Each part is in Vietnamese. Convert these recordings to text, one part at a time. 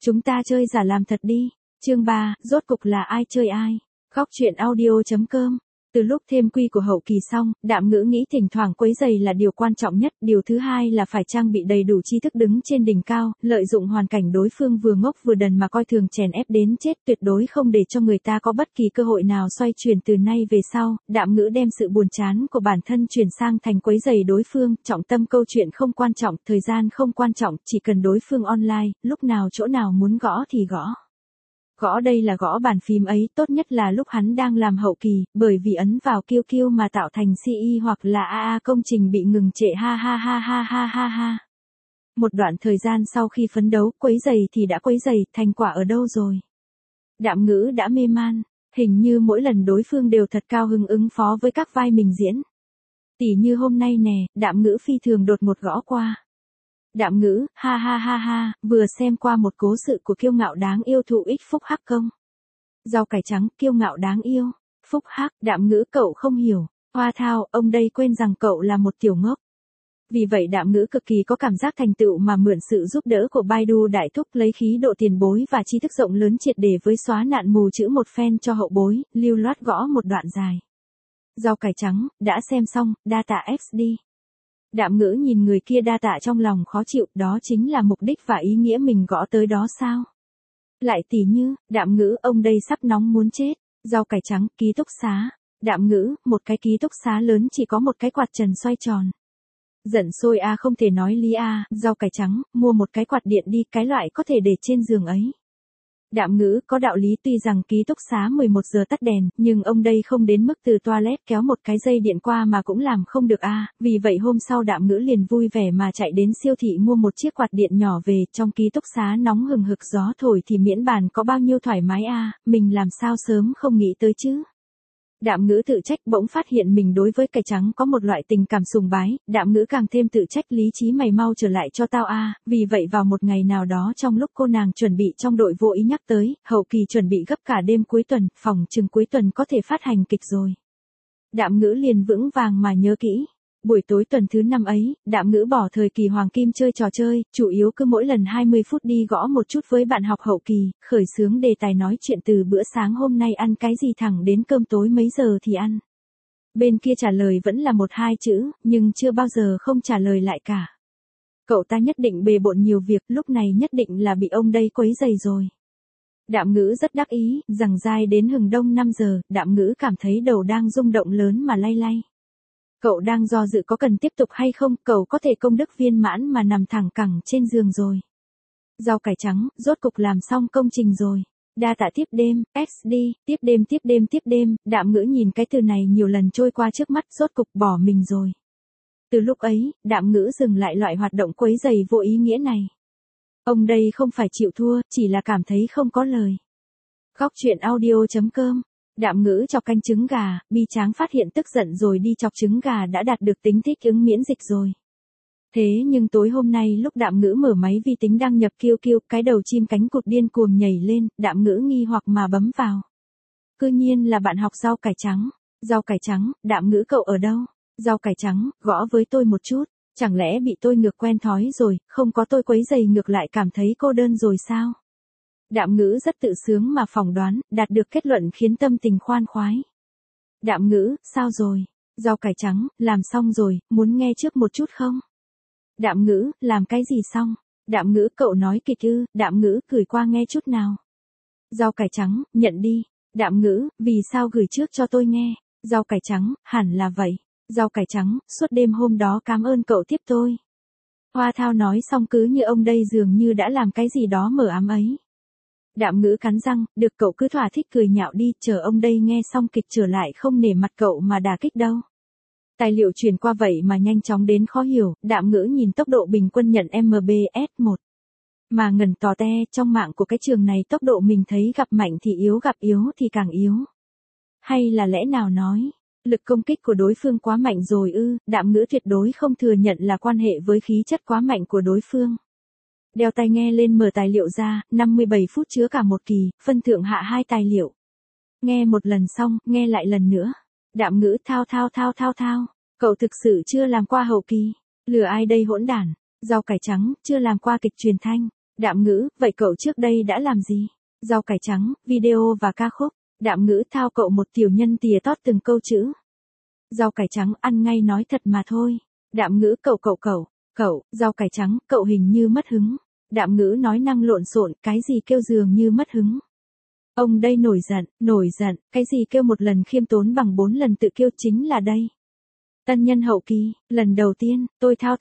Chúng ta chơi giả làm thật đi. Chương 3, rốt cục là ai chơi ai? Góc truyện audio.com. Từ lúc thêm quy của hậu kỳ xong, Đạm Ngữ nghĩ thỉnh thoảng quấy giày là điều quan trọng nhất, điều thứ hai là phải trang bị đầy đủ tri thức đứng trên đỉnh cao, lợi dụng hoàn cảnh đối phương vừa ngốc vừa đần mà coi thường chèn ép đến chết, tuyệt đối không để cho người ta có bất kỳ cơ hội nào xoay chuyển. Từ nay về sau, Đạm Ngữ đem sự buồn chán của bản thân chuyển sang thành quấy giày đối phương, trọng tâm câu chuyện không quan trọng, thời gian không quan trọng, chỉ cần đối phương online, lúc nào chỗ nào muốn gõ thì gõ. Gõ đây là gõ bàn phím ấy, tốt nhất là lúc hắn đang làm hậu kỳ, bởi vì ấn vào QQ mà tạo thành CE hoặc là AA công trình bị ngừng trệ ha ha ha ha ha ha ha. Một đoạn thời gian sau khi phấn đấu, quấy giày thì đã quấy giày, thành quả ở đâu rồi? Đạm Ngữ đã mê man, hình như mỗi lần đối phương đều thật cao hứng ứng phó với các vai mình diễn. Tỉ như hôm nay nè, Đạm Ngữ phi thường đột ngột gõ qua. Đạm Ngữ, ha ha ha ha, vừa xem qua một cố sự của kiêu ngạo đáng yêu thụ ích Phúc Hắc công. Rau cải trắng, kiêu ngạo đáng yêu. Phúc Hắc, Đạm Ngữ cậu không hiểu. Hoa thao, ông đây quên rằng cậu là một tiểu ngốc. Vì vậy Đạm Ngữ cực kỳ có cảm giác thành tựu mà mượn sự giúp đỡ của Baidu đại thúc lấy khí độ tiền bối và tri thức rộng lớn triệt để với xóa nạn mù chữ một phen cho hậu bối, lưu loát gõ một đoạn dài. Rau cải trắng, đã xem xong, data XD. Đạm Ngữ nhìn người kia đa tạ trong lòng khó chịu, đó chính là mục đích và ý nghĩa mình gõ tới đó sao? Lại tỉ như, Đạm Ngữ ông đây sắp nóng muốn chết, rau cải trắng, ký túc xá. Đạm Ngữ, một cái ký túc xá lớn chỉ có một cái quạt trần xoay tròn. Giận sôi a không thể nói lý a, rau cải trắng, mua một cái quạt điện đi, cái loại có thể để trên giường ấy. Đạm Ngữ, có đạo lý, tuy rằng ký túc xá 11 giờ tắt đèn, nhưng ông đây không đến mức từ toilet kéo một cái dây điện qua mà cũng làm không được a. Vì vậy hôm sau Đạm Ngữ liền vui vẻ mà chạy đến siêu thị mua một chiếc quạt điện nhỏ về, trong ký túc xá nóng hừng hực gió thổi thì miễn bàn có bao nhiêu thoải mái a, mình làm sao sớm không nghĩ tới chứ. Đạm Ngữ tự trách, bỗng phát hiện mình đối với cải trắng có một loại tình cảm sùng bái, Đạm Ngữ càng thêm tự trách, lý trí mày mau trở lại cho tao a. Vì vậy vào một ngày nào đó trong lúc cô nàng chuẩn bị trong đội vô ý nhắc tới, hậu kỳ chuẩn bị gấp cả đêm cuối tuần, phòng chừng cuối tuần có thể phát hành kịch rồi. Đạm Ngữ liền vững vàng mà nhớ kỹ. Buổi tối tuần thứ 5 ấy, Đạm Ngữ bỏ thời kỳ hoàng kim chơi trò chơi, chủ yếu cứ mỗi lần 20 phút đi gõ một chút với bạn học hậu kỳ, khởi xướng đề tài nói chuyện từ bữa sáng hôm nay ăn cái gì thẳng đến cơm tối mấy giờ thì ăn. Bên kia trả lời vẫn là 1-2 chữ, nhưng chưa bao giờ không trả lời lại cả. Cậu ta nhất định bề bộn nhiều việc, lúc này nhất định là bị ông đây quấy rầy rồi. Đạm Ngữ rất đắc ý, rằng dai đến hừng đông 5 giờ, Đạm Ngữ cảm thấy đầu đang rung động lớn mà lay lay. Cậu đang do dự có cần tiếp tục hay không, cậu có thể công đức viên mãn mà nằm thẳng cẳng trên giường rồi. Rau cải trắng, rốt cục làm xong công trình rồi. Đa tạ tiếp đêm, XD, tiếp đêm, Đạm Ngữ nhìn cái từ này nhiều lần trôi qua trước mắt, rốt cục bỏ mình rồi. Từ lúc ấy, Đạm Ngữ dừng lại loại hoạt động quấy rầy vô ý nghĩa này. Ông đây không phải chịu thua, chỉ là cảm thấy không có lời. Góc truyện audio.com. Đạm Ngữ chọc canh trứng gà, bi tráng phát hiện tức giận rồi đi chọc trứng gà đã đạt được tính thích ứng miễn dịch rồi. Thế nhưng tối hôm nay lúc Đạm Ngữ mở máy vi tính đăng nhập QQ, cái đầu chim cánh cụt điên cuồng nhảy lên, Đạm Ngữ nghi hoặc mà bấm vào. Cư nhiên là bạn học rau cải trắng. Rau cải trắng, Đạm Ngữ cậu ở đâu? Rau cải trắng, gõ với tôi một chút. Chẳng lẽ bị tôi ngược quen thói rồi, không có tôi quấy rầy ngược lại cảm thấy cô đơn rồi sao? Đạm Ngữ rất tự sướng mà phỏng đoán, đạt được kết luận khiến tâm tình khoan khoái. Đạm Ngữ, sao rồi? Rau cải trắng, làm xong rồi, muốn nghe trước một chút không? Đạm Ngữ, làm cái gì xong? Đạm Ngữ, cậu nói kịch ư? Đạm Ngữ, gửi qua nghe chút nào. Rau cải trắng, nhận đi. Đạm Ngữ, vì sao gửi trước cho tôi nghe? Rau cải trắng, hẳn là vậy. Rau cải trắng, suốt đêm hôm đó cảm ơn cậu tiếp tôi. Hoa thao nói xong cứ như ông đây dường như đã làm cái gì đó mờ ám ấy. Đạm Ngữ cắn răng, được cậu cứ thỏa thích cười nhạo đi, chờ ông đây nghe xong kịch trở lại không nể mặt cậu mà đả kích đâu. Tài liệu truyền qua vậy mà nhanh chóng đến khó hiểu, Đạm Ngữ nhìn tốc độ bình quân nhận MBS1. Mà ngẩn tò te, trong mạng của cái trường này tốc độ mình thấy gặp mạnh thì yếu, gặp yếu thì càng yếu. Hay là lẽ nào nói, lực công kích của đối phương quá mạnh rồi ư? Đạm Ngữ tuyệt đối không thừa nhận là quan hệ với khí chất quá mạnh của đối phương. Đeo tai nghe lên mở tài liệu ra, 57 phút chứa cả một kỳ, phân thượng hạ 2 tài liệu. Nghe một lần xong, nghe lại lần nữa. Đạm Ngữ thao. Cậu thực sự chưa làm qua hậu kỳ. Lừa ai đây hỗn đản. Rau cải trắng, chưa làm qua kịch truyền thanh. Đạm Ngữ, vậy cậu trước đây đã làm gì? Rau cải trắng, video và ca khúc. Đạm Ngữ thao cậu một tiểu nhân tỉa tót từng câu chữ. Rau cải trắng ăn ngay nói thật mà thôi. Đạm Ngữ cậu, rau cải trắng, cậu hình như mất hứng. Đạm Ngữ nói năng lộn xộn, cái gì kêu dường như mất hứng. Ông đây nổi giận, cái gì kêu một lần khiêm tốn bằng 4 lần tự kiêu chính là đây. Tân nhân hậu kỳ, lần đầu tiên, tôi thao.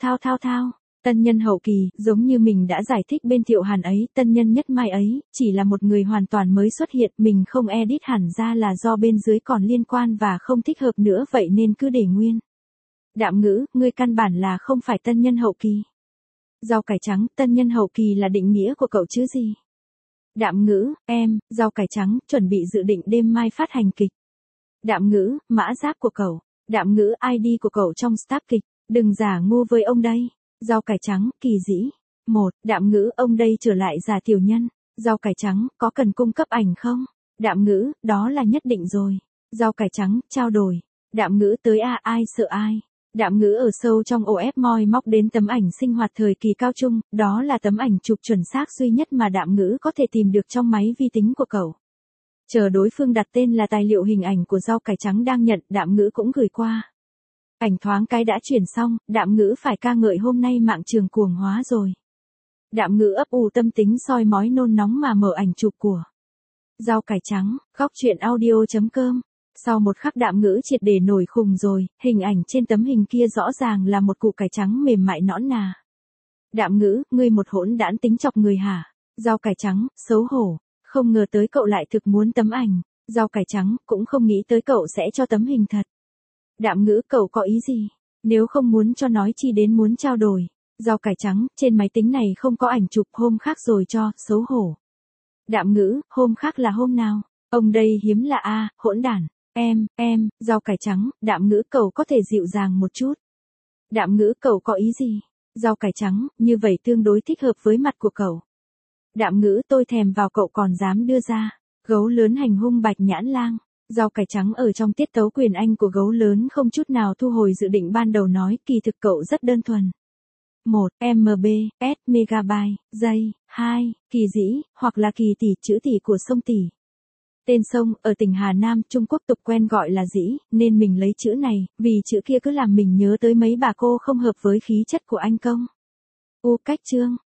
Tân nhân hậu kỳ, giống như mình đã giải thích bên Thiệu Hàn ấy, tân nhân nhất mai ấy, chỉ là một người hoàn toàn mới xuất hiện, mình không edit hẳn ra là do bên dưới còn liên quan và không thích hợp nữa vậy nên cứ để nguyên. Đạm Ngữ, ngươi căn bản là không phải tân nhân hậu kỳ. Rau cải trắng, tân nhân hậu kỳ là định nghĩa của cậu chứ gì? Đạm Ngữ, rau cải trắng, chuẩn bị dự định đêm mai phát hành kịch. Đạm Ngữ, mã giáp của cậu. Đạm Ngữ, ID của cậu trong staff kịch, đừng giả ngu với ông đây. Rau cải trắng, kỳ dĩ. 1. Đạm Ngữ, ông đây trở lại giả tiểu nhân. Rau cải trắng, có cần cung cấp ảnh không? Đạm Ngữ, đó là nhất định rồi. Rau cải trắng, trao đổi. Đạm Ngữ tới ai sợ ai. Đạm Ngữ ở sâu trong OF moi móc đến tấm ảnh sinh hoạt thời kỳ cao trung, đó là tấm ảnh chụp chuẩn xác duy nhất mà Đạm Ngữ có thể tìm được trong máy vi tính của cậu. Chờ đối phương đặt tên là tài liệu hình ảnh của rau cải trắng đang nhận, Đạm Ngữ cũng gửi qua. Ảnh thoáng cái đã chuyển xong, Đạm Ngữ phải ca ngợi hôm nay mạng trường cuồng hóa rồi. Đạm Ngữ ấp ủ tâm tính soi mói nôn nóng mà mở ảnh chụp của rau cải trắng, góc truyện audio.com. Sau một khắc Đạm Ngữ triệt để nổi khùng rồi, hình ảnh trên tấm hình kia rõ ràng là một củ cải trắng mềm mại nõn nà. Đạm Ngữ, ngươi một hỗn đản tính chọc người hả? Rau cải trắng, xấu hổ, không ngờ tới cậu lại thực muốn tấm ảnh. Rau cải trắng, cũng không nghĩ tới cậu sẽ cho tấm hình thật. Đạm Ngữ, cậu có ý gì? Nếu không muốn cho nói chi đến muốn trao đổi. Rau cải trắng, trên máy tính này không có ảnh chụp, hôm khác rồi cho, xấu hổ. Đạm Ngữ, hôm khác là hôm nào? Ông đây hiếm là hỗn đản. Rau cải trắng, Đạm Ngữ, cậu có thể dịu dàng một chút. Đạm Ngữ, cậu có ý gì? Rau cải trắng, như vậy tương đối thích hợp với mặt của cậu. Đạm Ngữ, tôi thèm vào cậu còn dám đưa ra. Gấu lớn hành hung Bạch Nhãn Lang. Rau cải trắng ở trong tiết tấu quyền Anh của gấu lớn không chút nào thu hồi dự định ban đầu nói, kỳ thực cậu rất đơn thuần. 1. MB, S, megabyte, giây, 2. Kỳ dĩ, hoặc là kỳ tỷ, chữ tỷ của sông Tỷ. Tên sông, ở tỉnh Hà Nam, Trung Quốc tục quen gọi là dĩ, nên mình lấy chữ này, vì chữ kia cứ làm mình nhớ tới mấy bà cô không hợp với khí chất của anh công. Cách chương.